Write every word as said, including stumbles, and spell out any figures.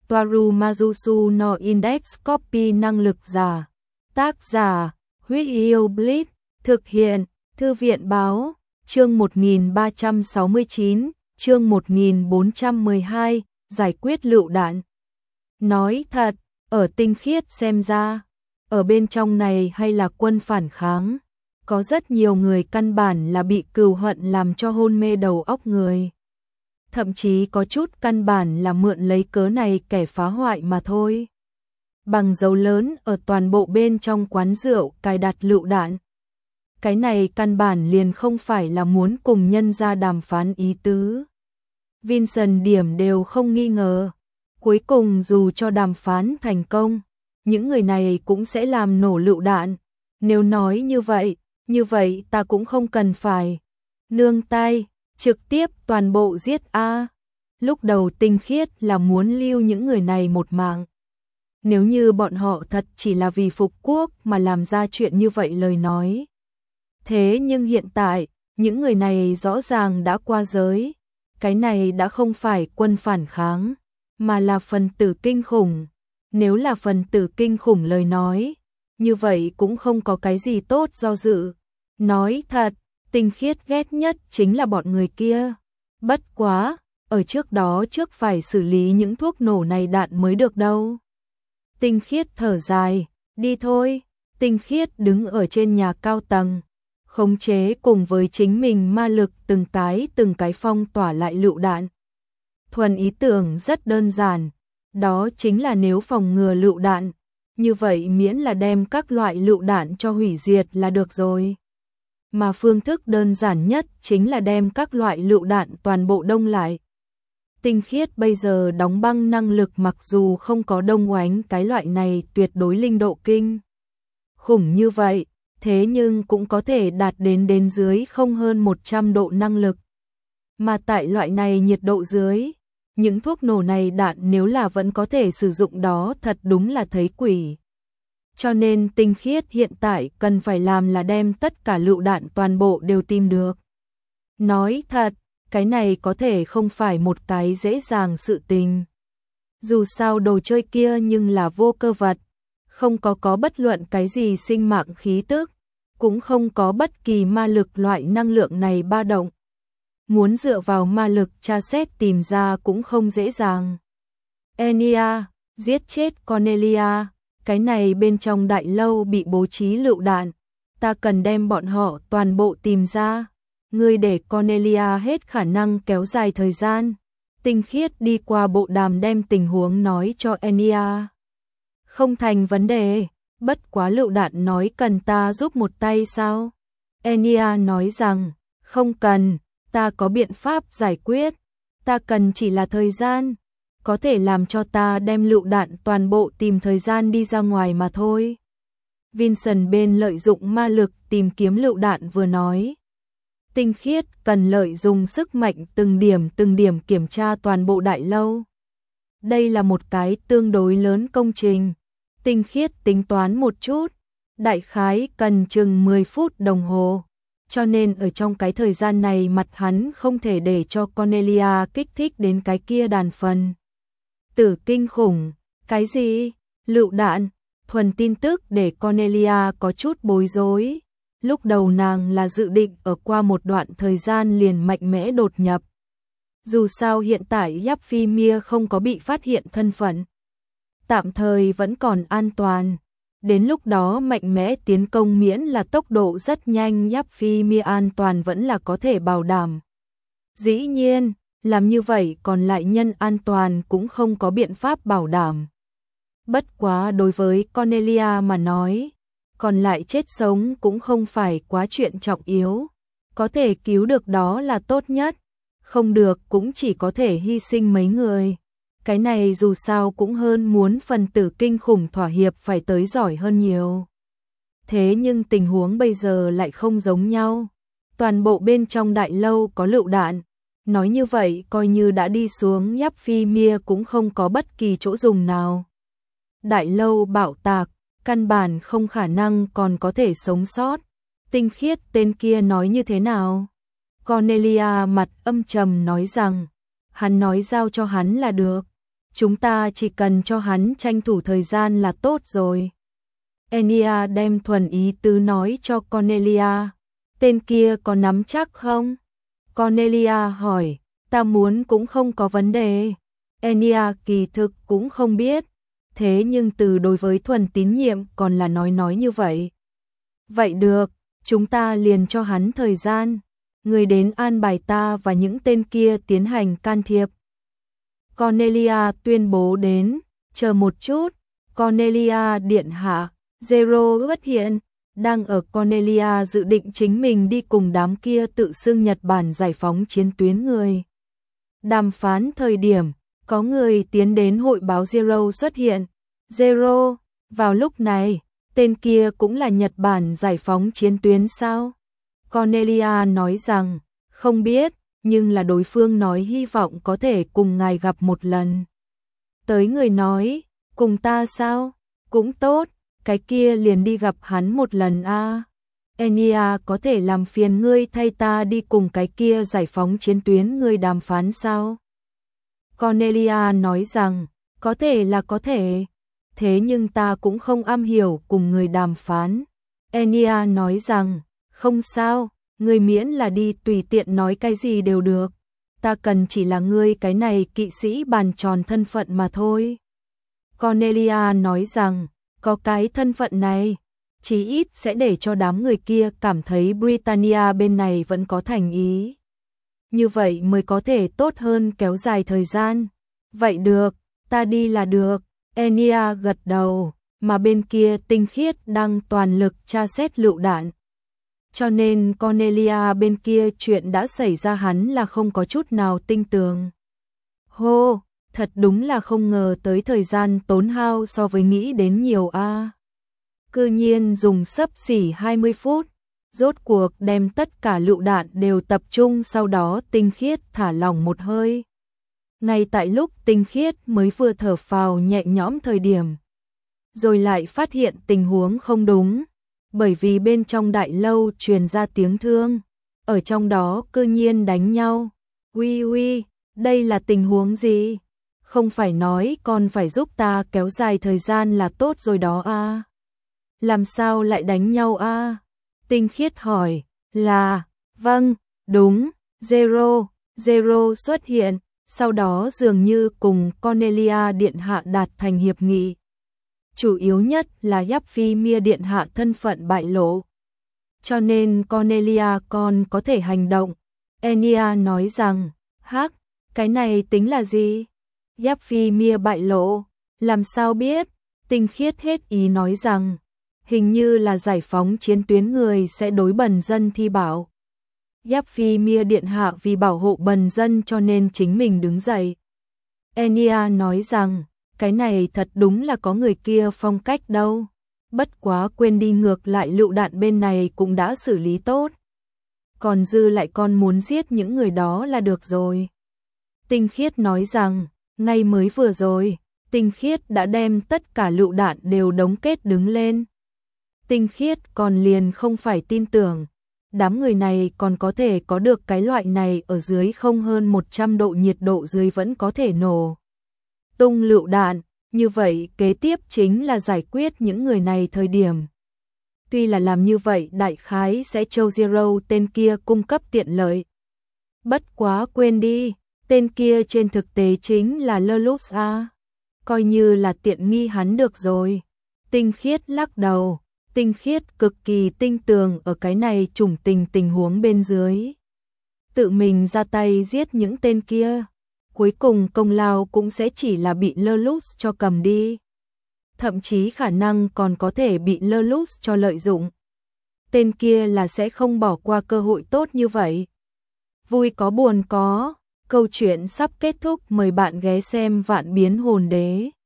Toaru Majusu no Index Copy năng lực giả. Tác giả, Huyết Yêu Blitz, thực hiện, Thư viện báo, chương một nghìn ba trăm sáu mươi chín, chương một nghìn bốn trăm mười hai, giải quyết lựu đạn. Nói thật, ở tinh khiết xem ra, ở bên trong này hay là quân phản kháng, có rất nhiều người căn bản là bị cừu hận làm cho hôn mê đầu óc người. Thậm chí có chút căn bản là mượn lấy cớ này kẻ phá hoại mà thôi. Bằng dấu lớn ở toàn bộ bên trong quán rượu cài đặt lựu đạn. Cái này căn bản liền không phải là muốn cùng nhân ra đàm phán ý tứ. Vincent điểm đều không nghi ngờ. Cuối cùng dù cho đàm phán thành công, những người này cũng sẽ làm nổ lựu đạn. Nếu nói như vậy, như vậy ta cũng không cần phải nương tay, trực tiếp toàn bộ giết a. Lúc đầu tinh khiết là muốn lưu những người này một mạng. Nếu như bọn họ thật chỉ là vì phục quốc mà làm ra chuyện như vậy lời nói. Thế nhưng hiện tại, những người này rõ ràng đã qua giới. Cái này đã không phải quân phản kháng, mà là phần tử kinh khủng. Nếu là phần tử kinh khủng lời nói, như vậy cũng không có cái gì tốt do dự. Nói thật, tinh khiết ghét nhất chính là bọn người kia. Bất quá, ở trước đó trước phải xử lý những thuốc nổ này đạn mới được đâu. Tinh khiết thở dài, đi thôi. Tinh khiết đứng ở trên nhà cao tầng, khống chế cùng với chính mình ma lực từng cái từng cái phong tỏa lại lựu đạn. Thuần ý tưởng rất đơn giản, đó chính là nếu phòng ngừa lựu đạn, như vậy miễn là đem các loại lựu đạn cho hủy diệt là được rồi. Mà phương thức đơn giản nhất chính là đem các loại lựu đạn toàn bộ đông lại. Tinh khiết bây giờ đóng băng năng lực mặc dù không có đông oánh cái loại này tuyệt đối linh độ kinh khủng như vậy, thế nhưng cũng có thể đạt đến đến dưới không hơn một trăm độ năng lực. Mà tại loại này nhiệt độ dưới, những thuốc nổ này đạn nếu là vẫn có thể sử dụng đó thật đúng là thấy quỷ. Cho nên tinh khiết hiện tại cần phải làm là đem tất cả lựu đạn toàn bộ đều tìm được. Nói thật, cái này có thể không phải một cái dễ dàng sự tình. Dù sao đồ chơi kia nhưng là vô cơ vật, không có có bất luận cái gì sinh mạng khí tức, cũng không có bất kỳ ma lực loại năng lượng này ba động. Muốn dựa vào ma lực tra xét tìm ra cũng không dễ dàng. Enya, giết chết Cornelia, cái này bên trong đại lâu bị bố trí lựu đạn, ta cần đem bọn họ toàn bộ tìm ra. Ngươi để Cornelia hết khả năng kéo dài thời gian. Tinh khiết đi qua bộ đàm đem tình huống nói cho Enya. Không thành vấn đề, bất quá lựu đạn nói cần ta giúp một tay sao? Enya nói rằng, không cần, ta có biện pháp giải quyết, ta cần chỉ là thời gian, có thể làm cho ta đem lựu đạn toàn bộ tìm thời gian đi ra ngoài mà thôi. Vincent bên lợi dụng ma lực tìm kiếm lựu đạn vừa nói. Tinh khiết cần lợi dụng sức mạnh từng điểm từng điểm kiểm tra toàn bộ đại lâu. Đây là một cái tương đối lớn công trình. Tinh khiết tính toán một chút, đại khái cần chừng mười phút đồng hồ. Cho nên ở trong cái thời gian này mặt hắn không thể để cho Cornelia kích thích đến cái kia đàn phần. Tử kinh khủng, cái gì? Lựu đạn, thuần tin tức để Cornelia có chút bối rối. Lúc đầu nàng là dự định ở qua một đoạn thời gian liền mạnh mẽ đột nhập. Dù sao hiện tại Giáp Phi Mia không có bị phát hiện thân phận. Tạm thời vẫn còn an toàn. Đến lúc đó mạnh mẽ tiến công miễn là tốc độ rất nhanh Giáp Phi Mia an toàn vẫn là có thể bảo đảm. Dĩ nhiên, làm như vậy còn lại nhân an toàn cũng không có biện pháp bảo đảm. Bất quá đối với Cornelia mà nói, còn lại chết sống cũng không phải quá chuyện trọng yếu. Có thể cứu được đó là tốt nhất, không được cũng chỉ có thể hy sinh mấy người. Cái này dù sao cũng hơn muốn phần tử kinh khủng thỏa hiệp phải tới giỏi hơn nhiều. Thế nhưng tình huống bây giờ lại không giống nhau. Toàn bộ bên trong đại lâu có lựu đạn. Nói như vậy coi như đã đi xuống Giáp Phi Mia cũng không có bất kỳ chỗ dùng nào. Đại lâu bạo tạc, căn bản không khả năng còn có thể sống sót. Tinh khiết tên kia nói như thế nào? Cornelia mặt âm trầm nói rằng, hắn nói giao cho hắn là được. chúng ta chỉ cần cho hắn tranh thủ thời gian là tốt rồi. Enya đem thuần ý tứ nói cho Cornelia. Tên kia có nắm chắc không? Cornelia hỏi. Ta muốn cũng không có vấn đề. Enya kỳ thực cũng không biết. Thế nhưng từ đối với thuần tín nhiệm còn là nói nói như vậy. Vậy được, chúng ta liền cho hắn thời gian. Người đến an bài ta và những tên kia tiến hành can thiệp. Cornelia tuyên bố đến. Chờ một chút. Cornelia điện hạ. Zero xuất hiện. Đang ở Cornelia dự định chính mình đi cùng đám kia tự xưng Nhật Bản giải phóng chiến tuyến người. Đàm phán thời điểm, có người tiến đến hội báo Zero xuất hiện. Zero, vào lúc này, tên kia cũng là Nhật Bản giải phóng chiến tuyến sao? Cornelia nói rằng, không biết, nhưng là đối phương nói hy vọng có thể cùng ngài gặp một lần. Tới người nói, cùng ta sao? Cũng tốt, cái kia liền đi gặp hắn một lần a. À. Enya có thể làm phiền ngươi thay ta đi cùng cái kia giải phóng chiến tuyến ngươi đàm phán sao? Cornelia nói rằng, có thể là có thể, thế nhưng ta cũng không am hiểu cùng người đàm phán. Enya nói rằng, không sao, ngươi miễn là đi tùy tiện nói cái gì đều được. Ta cần chỉ là ngươi cái này kỵ sĩ bàn tròn thân phận mà thôi. Cornelia nói rằng, có cái thân phận này, chí ít sẽ để cho đám người kia cảm thấy Britannia bên này vẫn có thành ý. Như vậy mới có thể tốt hơn kéo dài thời gian. Vậy được, ta đi là được. Enya gật đầu, mà bên kia Tinh Khiết đang toàn lực tra xét lựu đạn. Cho nên Cornelia bên kia chuyện đã xảy ra hắn là không có chút nào tin tưởng. Hô, thật đúng là không ngờ tới thời gian tốn hao so với nghĩ đến nhiều a. À. Cư nhiên dùng xấp xỉ hai mươi phút, rốt cuộc đem tất cả lựu đạn đều tập trung, sau đó Tinh Khiết thả lỏng một hơi. Ngay tại lúc Tinh Khiết mới vừa thở phào nhẹ nhõm thời điểm, rồi lại phát hiện tình huống không đúng, bởi vì bên trong đại lâu truyền ra tiếng thương, ở trong đó cư nhiên đánh nhau. Uy uy, đây là tình huống gì? Không phải nói còn phải giúp ta kéo dài thời gian là tốt rồi đó a. À? Làm sao lại đánh nhau a? À? Tinh Khiết hỏi. Là, vâng, đúng, Zero, Zero xuất hiện, sau đó dường như cùng Cornelia điện hạ đạt thành hiệp nghị. Chủ yếu nhất là Yaphi điện hạ thân phận bại lộ. Cho nên Cornelia còn có thể hành động. Enya nói rằng, hắc, cái này tính là gì? Yaphi bại lộ, làm sao biết? Tinh Khiết hết ý nói rằng, hình như là giải phóng chiến tuyến người sẽ đối bần dân thi bảo. Yaphi điện hạ vì bảo hộ bần dân cho nên chính mình đứng dậy. Enya nói rằng, cái này thật đúng là có người kia phong cách đâu. Bất quá quên đi, ngược lại lựu đạn bên này cũng đã xử lý tốt. Còn dư lại con muốn giết những người đó là được rồi. Tinh Khiết nói rằng, ngay mới vừa rồi, Tinh Khiết đã đem tất cả lựu đạn đều đóng kết đứng lên. Tinh Khiết còn liền không phải tin tưởng, đám người này còn có thể có được cái loại này ở dưới không hơn một trăm độ nhiệt độ dưới vẫn có thể nổ tung lựu đạn, như vậy kế tiếp chính là giải quyết những người này thời điểm. Tuy là làm như vậy đại khái sẽ cho Zero tên kia cung cấp tiện lợi. Bất quá quên đi, tên kia trên thực tế chính là Lelux a. Coi như là tiện nghi hắn được rồi. Tinh Khiết lắc đầu, Tinh Khiết cực kỳ tinh tường ở cái này chủng tình tình huống bên dưới. Tự mình ra tay giết những tên kia, cuối cùng công lao cũng sẽ chỉ là bị Lelux cho cầm đi. Thậm chí khả năng còn có thể bị Lelux cho lợi dụng. Tên kia là sẽ không bỏ qua cơ hội tốt như vậy. Vui có buồn có, câu chuyện sắp kết thúc, mời bạn ghé xem Vạn Biến Hồn Đế.